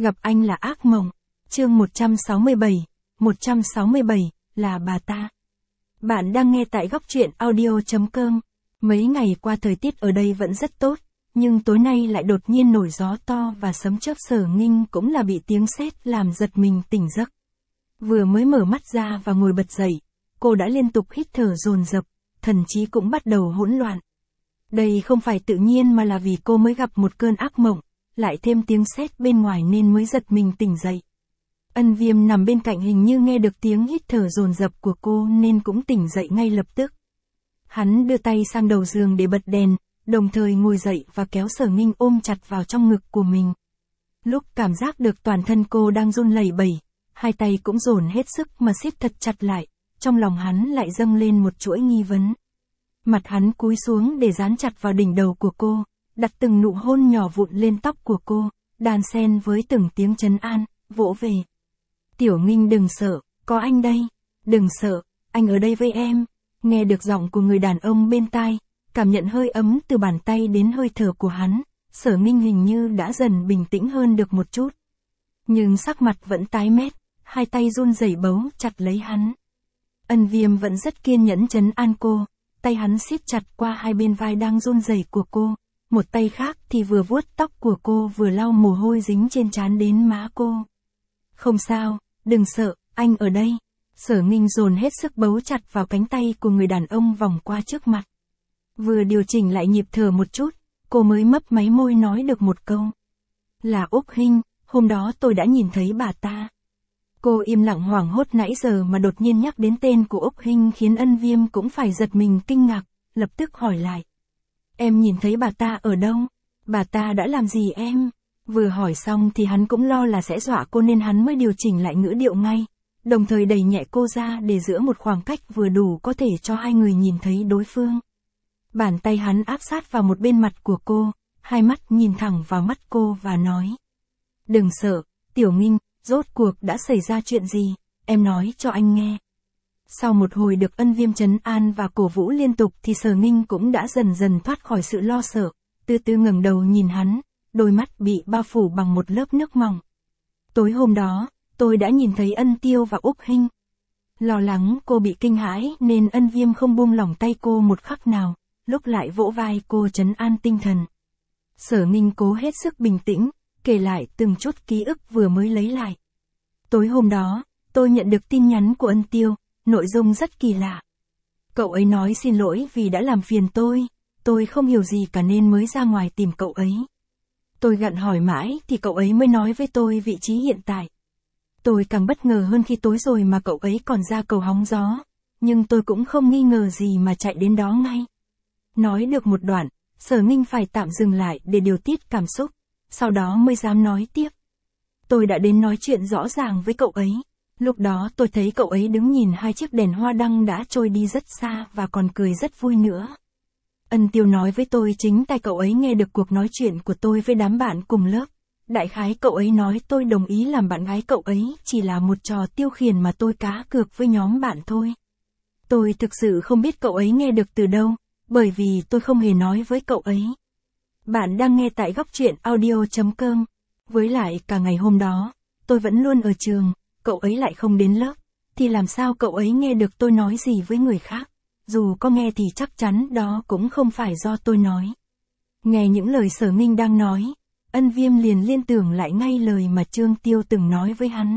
Gặp anh là ác mộng. Chương 167. 167, là bà ta. Bạn đang nghe tại góc truyện audio.com. Mấy ngày qua thời tiết ở đây vẫn rất tốt, nhưng tối nay lại đột nhiên nổi gió to và sấm chớp. Sở Nghinh cũng là bị tiếng sét làm giật mình tỉnh giấc. Vừa mới mở mắt ra và ngồi bật dậy, cô đã liên tục hít thở dồn dập, thần trí cũng bắt đầu hỗn loạn. Đây không phải tự nhiên mà là vì cô mới gặp một cơn ác mộng, lại thêm tiếng sét bên ngoài nên mới giật mình tỉnh dậy. Ân Viêm nằm bên cạnh hình như nghe được tiếng hít thở dồn dập của cô nên cũng tỉnh dậy ngay lập tức. Hắn đưa tay sang đầu giường để bật đèn, đồng thời ngồi dậy và kéo Sở Nghinh ôm chặt vào trong ngực của mình. Lúc cảm giác được toàn thân cô đang run lẩy bẩy, hai tay cũng dồn hết sức mà siết thật chặt lại, trong lòng hắn lại dâng lên một chuỗi nghi vấn. Mặt hắn cúi xuống để dán chặt vào đỉnh đầu của cô, đặt từng nụ hôn nhỏ vụn lên tóc của cô, đan xen với từng tiếng trấn an, vỗ về. Tiểu Nghinh đừng sợ, có anh đây. Đừng sợ, anh ở đây với em. Nghe được giọng của người đàn ông bên tai, cảm nhận hơi ấm từ bàn tay đến hơi thở của hắn, Sở Nghinh hình như đã dần bình tĩnh hơn được một chút. Nhưng sắc mặt vẫn tái mét, hai tay run rẩy bấu chặt lấy hắn. Ân Viêm vẫn rất kiên nhẫn trấn an cô, tay hắn siết chặt qua hai bên vai đang run rẩy của cô, một tay khác thì vừa vuốt tóc của cô vừa lau mồ hôi dính trên trán đến má cô. Không sao, đừng sợ, anh ở đây. Sở Nghinh dồn hết sức bấu chặt vào cánh tay của người đàn ông vòng qua trước mặt. Vừa điều chỉnh lại nhịp thở một chút, cô mới mấp máy môi nói được một câu. Là Úc Hinh, hôm đó tôi đã nhìn thấy bà ta. Cô im lặng hoảng hốt nãy giờ mà đột nhiên nhắc đến tên của Úc Hinh khiến Ân Viêm cũng phải giật mình kinh ngạc, lập tức hỏi lại. Em nhìn thấy bà ta ở đâu? Bà ta đã làm gì em? Vừa hỏi xong thì hắn cũng lo là sẽ dọa cô nên hắn mới điều chỉnh lại ngữ điệu ngay, đồng thời đẩy nhẹ cô ra để giữ một khoảng cách vừa đủ có thể cho hai người nhìn thấy đối phương. Bàn tay hắn áp sát vào một bên mặt của cô, hai mắt nhìn thẳng vào mắt cô và nói. Đừng sợ, Tiểu Nghinh, rốt cuộc đã xảy ra chuyện gì, em nói cho anh nghe. Sau một hồi được Ân Viêm trấn an và cổ vũ liên tục thì Sở Nghinh cũng đã dần dần thoát khỏi sự lo sợ, từ từ ngẩng đầu nhìn hắn, đôi mắt bị bao phủ bằng một lớp nước mỏng. Tối hôm đó, tôi đã nhìn thấy Ân Tiêu và Úc Hinh. Lo lắng cô bị kinh hãi nên Ân Viêm không buông lỏng tay cô một khắc nào, lúc lại vỗ vai cô trấn an tinh thần. Sở Nghinh cố hết sức bình tĩnh, kể lại từng chút ký ức vừa mới lấy lại. Tối hôm đó, tôi nhận được tin nhắn của Ân Tiêu, nội dung rất kỳ lạ. Cậu ấy nói xin lỗi vì đã làm phiền tôi không hiểu gì cả nên mới ra ngoài tìm cậu ấy. Tôi gặng hỏi mãi thì cậu ấy mới nói với tôi vị trí hiện tại. Tôi càng bất ngờ hơn khi tối rồi mà cậu ấy còn ra cầu hóng gió, nhưng tôi cũng không nghi ngờ gì mà chạy đến đó ngay. Nói được một đoạn, Sở Nghinh phải tạm dừng lại để điều tiết cảm xúc, sau đó mới dám nói tiếp. Tôi đã đến nói chuyện rõ ràng với cậu ấy. Lúc đó tôi thấy cậu ấy đứng nhìn hai chiếc đèn hoa đăng đã trôi đi rất xa và còn cười rất vui nữa. Ân Tiêu nói với tôi chính tai cậu ấy nghe được cuộc nói chuyện của tôi với đám bạn cùng lớp. Đại khái cậu ấy nói tôi đồng ý làm bạn gái cậu ấy chỉ là một trò tiêu khiển mà tôi cá cược với nhóm bạn thôi. Tôi thực sự không biết cậu ấy nghe được từ đâu, bởi vì tôi không hề nói với cậu ấy. Bạn đang nghe tại góc truyện audio.com. Với lại cả ngày hôm đó, tôi vẫn luôn ở trường, cậu ấy lại không đến lớp, thì làm sao cậu ấy nghe được tôi nói gì với người khác? Dù có nghe thì chắc chắn đó cũng không phải do tôi nói. Nghe những lời Sở Nghinh đang nói, Ân Viêm liền liên tưởng lại ngay lời mà Trương Tiêu từng nói với hắn.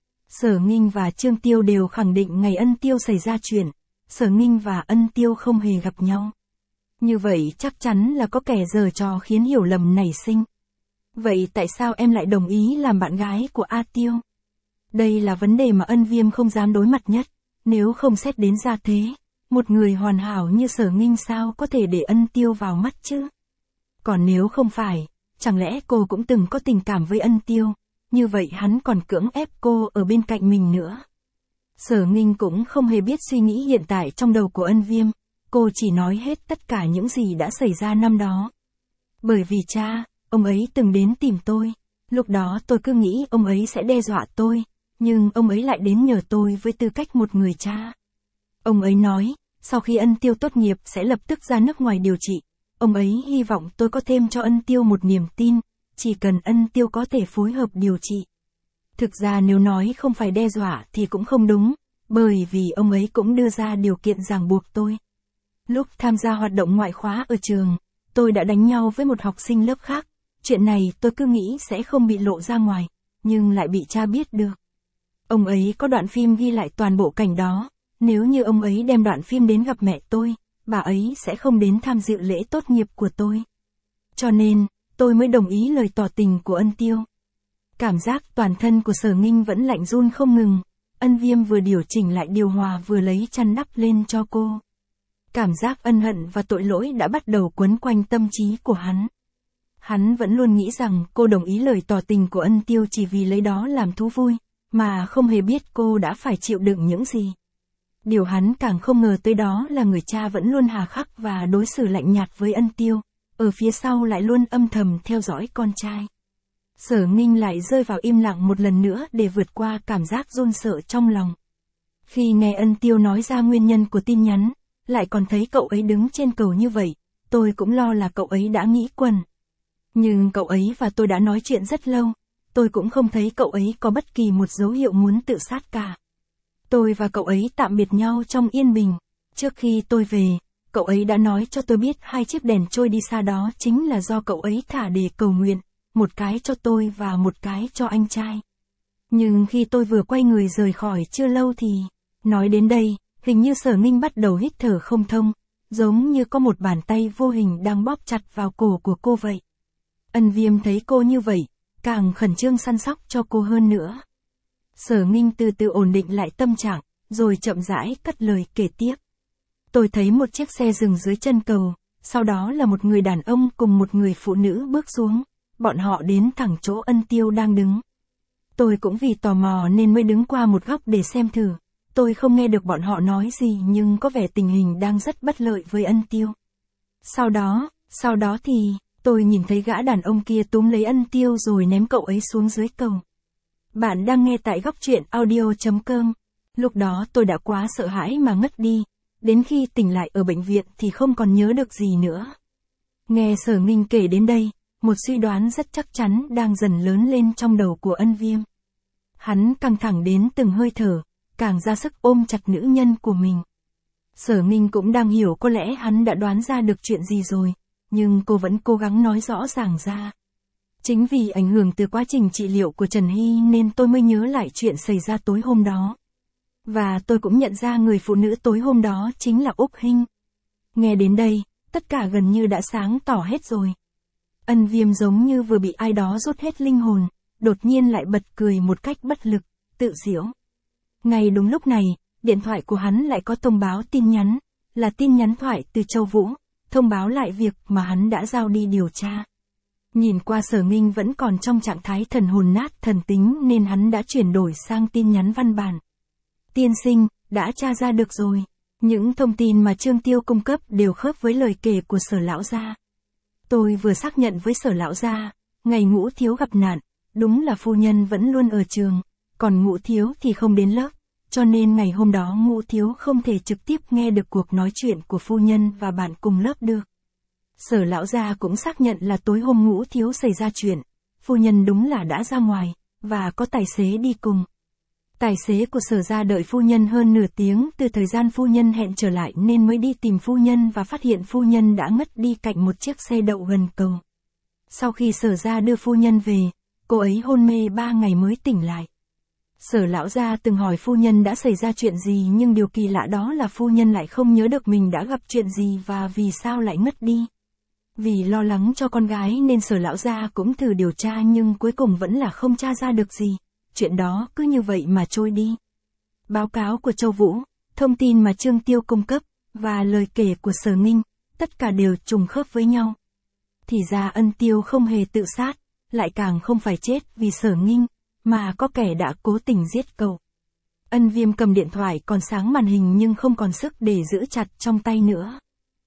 Sở Nghinh và Trương Tiêu đều khẳng định ngày Ân Tiêu xảy ra chuyện, Sở Nghinh và Ân Tiêu không hề gặp nhau. Như vậy chắc chắn là có kẻ giở trò khiến hiểu lầm nảy sinh. Vậy tại sao em lại đồng ý làm bạn gái của A Tiêu? Đây là vấn đề mà Ân Viêm không dám đối mặt nhất, nếu không xét đến ra thế, một người hoàn hảo như Sở Nghinh sao có thể để Ân Tiêu vào mắt chứ? Còn nếu không phải, chẳng lẽ cô cũng từng có tình cảm với Ân Tiêu, như vậy hắn còn cưỡng ép cô ở bên cạnh mình nữa. Sở Nghinh cũng không hề biết suy nghĩ hiện tại trong đầu của Ân Viêm, cô chỉ nói hết tất cả những gì đã xảy ra năm đó. Bởi vì cha, ông ấy từng đến tìm tôi, lúc đó tôi cứ nghĩ ông ấy sẽ đe dọa tôi, nhưng ông ấy lại đến nhờ tôi với tư cách một người cha. Ông ấy nói, sau khi Ân Tiêu tốt nghiệp sẽ lập tức ra nước ngoài điều trị, ông ấy hy vọng tôi có thêm cho Ân Tiêu một niềm tin, chỉ cần Ân Tiêu có thể phối hợp điều trị. Thực ra nếu nói không phải đe dọa thì cũng không đúng, bởi vì ông ấy cũng đưa ra điều kiện ràng buộc tôi. Lúc tham gia hoạt động ngoại khóa ở trường, tôi đã đánh nhau với một học sinh lớp khác. Chuyện này tôi cứ nghĩ sẽ không bị lộ ra ngoài, nhưng lại bị cha biết được. Ông ấy có đoạn phim ghi lại toàn bộ cảnh đó, nếu như ông ấy đem đoạn phim đến gặp mẹ tôi, bà ấy sẽ không đến tham dự lễ tốt nghiệp của tôi. Cho nên, tôi mới đồng ý lời tỏ tình của Ân Tiêu. Cảm giác toàn thân của Sở Nghinh vẫn lạnh run không ngừng, Ân Viêm vừa điều chỉnh lại điều hòa vừa lấy chăn đắp lên cho cô. Cảm giác ân hận và tội lỗi đã bắt đầu quấn quanh tâm trí của hắn. Hắn vẫn luôn nghĩ rằng cô đồng ý lời tỏ tình của Ân Tiêu chỉ vì lấy đó làm thú vui, mà không hề biết cô đã phải chịu đựng những gì. Điều hắn càng không ngờ tới đó là người cha vẫn luôn hà khắc và đối xử lạnh nhạt với Ân Tiêu, ở phía sau lại luôn âm thầm theo dõi con trai. Sở Nghinh lại rơi vào im lặng một lần nữa để vượt qua cảm giác run sợ trong lòng. Khi nghe Ân Tiêu nói ra nguyên nhân của tin nhắn, lại còn thấy cậu ấy đứng trên cầu như vậy, tôi cũng lo là cậu ấy đã nghĩ quẩn. Nhưng cậu ấy và tôi đã nói chuyện rất lâu, tôi cũng không thấy cậu ấy có bất kỳ một dấu hiệu muốn tự sát cả. Tôi và cậu ấy tạm biệt nhau trong yên bình. Trước khi tôi về, cậu ấy đã nói cho tôi biết 2 chiếc đèn trôi đi xa đó chính là do cậu ấy thả để cầu nguyện, một cái cho tôi và một cái cho anh trai. Nhưng khi tôi vừa quay người rời khỏi chưa lâu thì, nói đến đây, hình như Sở Nghinh bắt đầu hít thở không thông, giống như có một bàn tay vô hình đang bóp chặt vào cổ của cô vậy. Ân Viêm thấy cô như vậy, càng khẩn trương săn sóc cho cô hơn nữa. Sở Nghinh từ từ ổn định lại tâm trạng, rồi chậm rãi cất lời kể tiếp. Tôi thấy một chiếc xe dừng dưới chân cầu, sau đó là một người đàn ông cùng một người phụ nữ bước xuống, bọn họ đến thẳng chỗ Ân Tiêu đang đứng. Tôi cũng vì tò mò nên mới đứng qua một góc để xem thử. Tôi không nghe được bọn họ nói gì nhưng có vẻ tình hình đang rất bất lợi với Ân Tiêu. Sau đó thì, tôi nhìn thấy gã đàn ông kia túm lấy Ân Tiêu rồi ném cậu ấy xuống dưới cầu. Bạn đang nghe tại góc truyện audio.com. Lúc đó tôi đã quá sợ hãi mà ngất đi, đến khi tỉnh lại ở bệnh viện thì không còn nhớ được gì nữa. Nghe Sở Nghinh kể đến đây, một suy đoán rất chắc chắn đang dần lớn lên trong đầu của Ân Viêm. Hắn căng thẳng đến từng hơi thở, càng ra sức ôm chặt nữ nhân của mình. Sở Nghinh cũng đang hiểu có lẽ hắn đã đoán ra được chuyện gì rồi, nhưng cô vẫn cố gắng nói rõ ràng ra. Chính vì ảnh hưởng từ quá trình trị liệu của Trần Hy nên tôi mới nhớ lại chuyện xảy ra tối hôm đó. Và tôi cũng nhận ra người phụ nữ tối hôm đó chính là Úc Hinh. Nghe đến đây, tất cả gần như đã sáng tỏ hết rồi. Ân Viêm giống như vừa bị ai đó rút hết linh hồn, đột nhiên lại bật cười một cách bất lực, tự giễu. Ngay đúng lúc này, điện thoại của hắn lại có thông báo tin nhắn, là tin nhắn thoại từ Châu Vũ, thông báo lại việc mà hắn đã giao đi điều tra. Nhìn qua Sở Nghinh vẫn còn trong trạng thái thần hồn nát thần tính nên hắn đã chuyển đổi sang tin nhắn văn bản. Tiên sinh, đã tra ra được rồi. Những thông tin mà Trương Tiêu cung cấp đều khớp với lời kể của Sở lão gia. Tôi vừa xác nhận với Sở lão gia, ngày Ngũ Thiếu gặp nạn, đúng là phu nhân vẫn luôn ở trường, còn Ngũ Thiếu thì không đến lớp, cho nên ngày hôm đó Ngũ Thiếu không thể trực tiếp nghe được cuộc nói chuyện của phu nhân và bạn cùng lớp được. Sở lão gia cũng xác nhận là tối hôm Ngũ Thiếu xảy ra chuyện, phu nhân đúng là đã ra ngoài, và có tài xế đi cùng. Tài xế của Sở gia đợi phu nhân hơn nửa tiếng từ thời gian phu nhân hẹn trở lại nên mới đi tìm phu nhân và phát hiện phu nhân đã ngất đi cạnh một chiếc xe đậu gần cầu. Sau khi Sở gia đưa phu nhân về, cô ấy hôn mê 3 ngày mới tỉnh lại. Sở lão gia từng hỏi phu nhân đã xảy ra chuyện gì nhưng điều kỳ lạ đó là phu nhân lại không nhớ được mình đã gặp chuyện gì và vì sao lại ngất đi. Vì lo lắng cho con gái nên Sở lão gia cũng thử điều tra nhưng cuối cùng vẫn là không tra ra được gì. Chuyện đó cứ như vậy mà trôi đi. Báo cáo của Châu Vũ, thông tin mà Trương Tiêu cung cấp, và lời kể của Sở Nghinh, tất cả đều trùng khớp với nhau. Thì ra Ân Tiêu không hề tự sát, lại càng không phải chết vì Sở Nghinh, mà có kẻ đã cố tình giết cậu. Ân Viêm cầm điện thoại còn sáng màn hình nhưng không còn sức để giữ chặt trong tay nữa.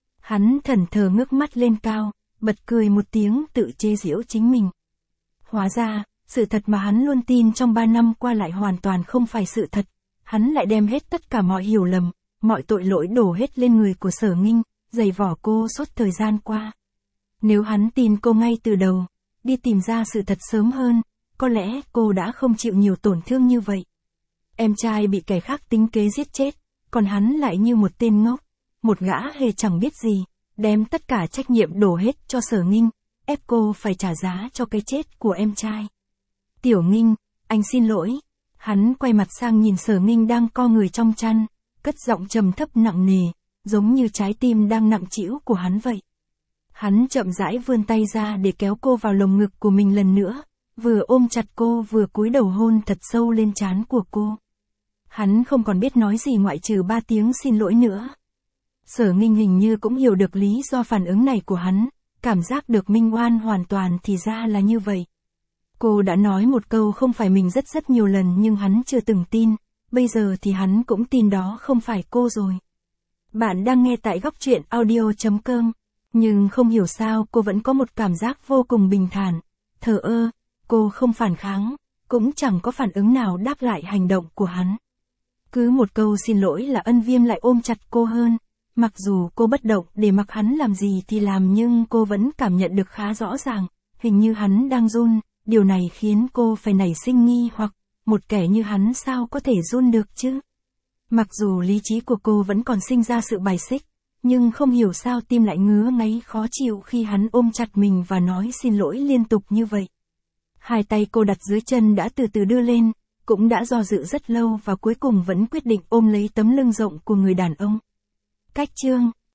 Hắn thẫn thờ ngước mắt lên cao, bật cười một tiếng tự chê giễu chính mình. Hóa ra, sự thật mà hắn luôn tin trong 3 năm qua lại hoàn toàn không phải sự thật. Hắn lại đem hết tất cả mọi hiểu lầm, mọi tội lỗi đổ hết lên người của Sở Nghinh, giày vò cô suốt thời gian qua. Nếu hắn tin cô ngay từ đầu, đi tìm ra sự thật sớm hơn, có lẽ cô đã không chịu nhiều tổn thương như vậy. Em trai bị kẻ khác tính kế giết chết, còn hắn lại như một tên ngốc, một gã hề chẳng biết gì, đem tất cả trách nhiệm đổ hết cho Sở Nghinh, ép cô phải trả giá cho cái chết của em trai. Tiểu Nghinh, anh xin lỗi. Hắn quay mặt sang nhìn Sở Nghinh đang co người trong chăn, cất giọng trầm thấp nặng nề, giống như trái tim đang nặng trĩu của hắn vậy. Hắn chậm rãi vươn tay ra để kéo cô vào lồng ngực của mình lần nữa, vừa ôm chặt cô vừa cúi đầu hôn thật sâu lên trán của cô. Hắn không còn biết nói gì ngoại trừ 3 tiếng xin lỗi nữa. Sở Nghinh hình như cũng hiểu được lý do phản ứng này của hắn, cảm giác được minh oan hoàn toàn thì ra là như vậy. Cô đã nói một câu không phải mình rất nhiều lần nhưng hắn chưa từng tin, bây giờ thì hắn cũng tin đó không phải cô rồi. Bạn đang nghe tại góc truyện audio.com, nhưng không hiểu sao cô vẫn có một cảm giác vô cùng bình thản, thờ ơ, cô không phản kháng, cũng chẳng có phản ứng nào đáp lại hành động của hắn. Cứ một câu xin lỗi là Ân Viêm lại ôm chặt cô hơn, mặc dù cô bất động để mặc hắn làm gì thì làm nhưng cô vẫn cảm nhận được khá rõ ràng, hình như hắn đang run, điều này khiến cô phải nảy sinh nghi hoặc, một kẻ như hắn sao có thể run được chứ? Mặc dù lý trí của cô vẫn còn sinh ra sự bài xích, nhưng không hiểu sao tim lại ngứa ngáy khó chịu khi hắn ôm chặt mình và nói xin lỗi liên tục như vậy. Hai tay cô đặt dưới chân đã từ từ đưa lên, cũng đã do dự rất lâu và cuối cùng vẫn quyết định ôm lấy tấm lưng rộng của người đàn ông. Cách chương